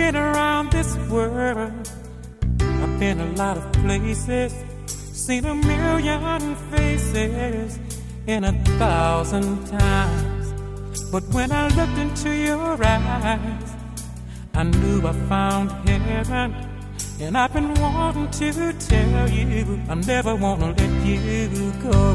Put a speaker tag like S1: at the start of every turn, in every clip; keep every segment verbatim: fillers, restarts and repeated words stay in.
S1: been around this world. I've been a lot of places, seen a million faces in a thousand times. But when I looked into your eyes, I knew I found heaven. And I've been wanting to tell you, I never want to let you go.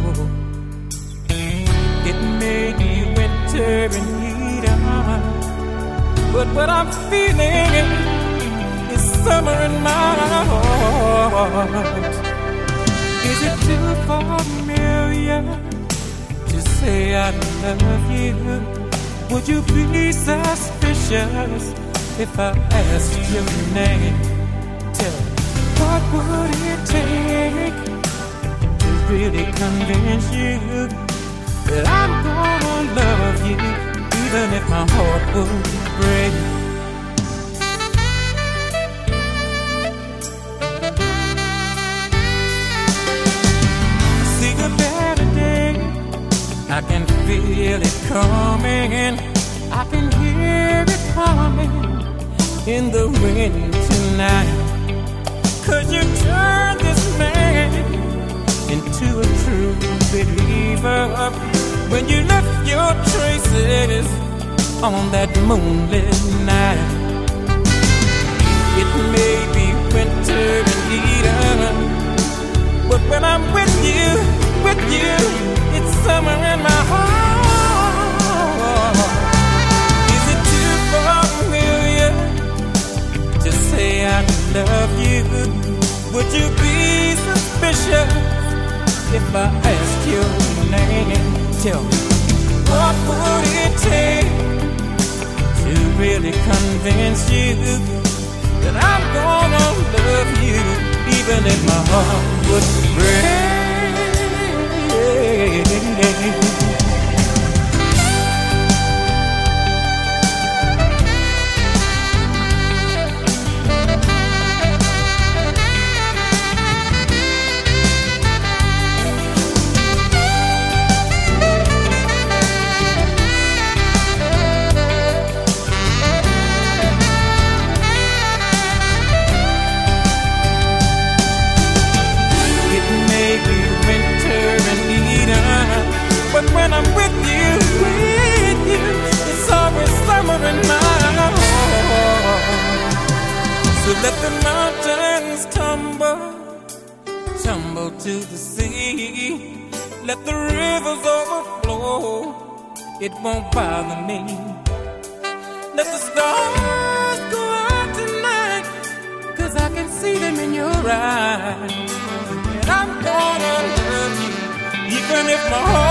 S1: It may be winter in Eden, but what I'm feeling is summer in my heart. Is it too familiar to say I love you? Would you be suspicious if I asked your name? Tell me, what would it take to really convince you that I'm gonna love you, even if my heart would break? See a better day, I can feel it coming, I can hear it coming in the wind tonight. Could you turn this man into a true believer when you left your traces on that moonlit night? It may be winter in Eden, but when I'm with you, with you, it's summer in my heart. Is it too familiar to say I love you? Would you be suspicious if I asked your name? Tell me, what would it take to really convince you that I'm gonna love you, even if my heart would break? But when I'm with you, with you, it's always summer in my heart. So let the mountains tumble, tumble to the sea. Let the rivers overflow, it won't bother me. Let the stars go out tonight, 'cause I can see them in your eyes. And I'm gonna love you, even if my heart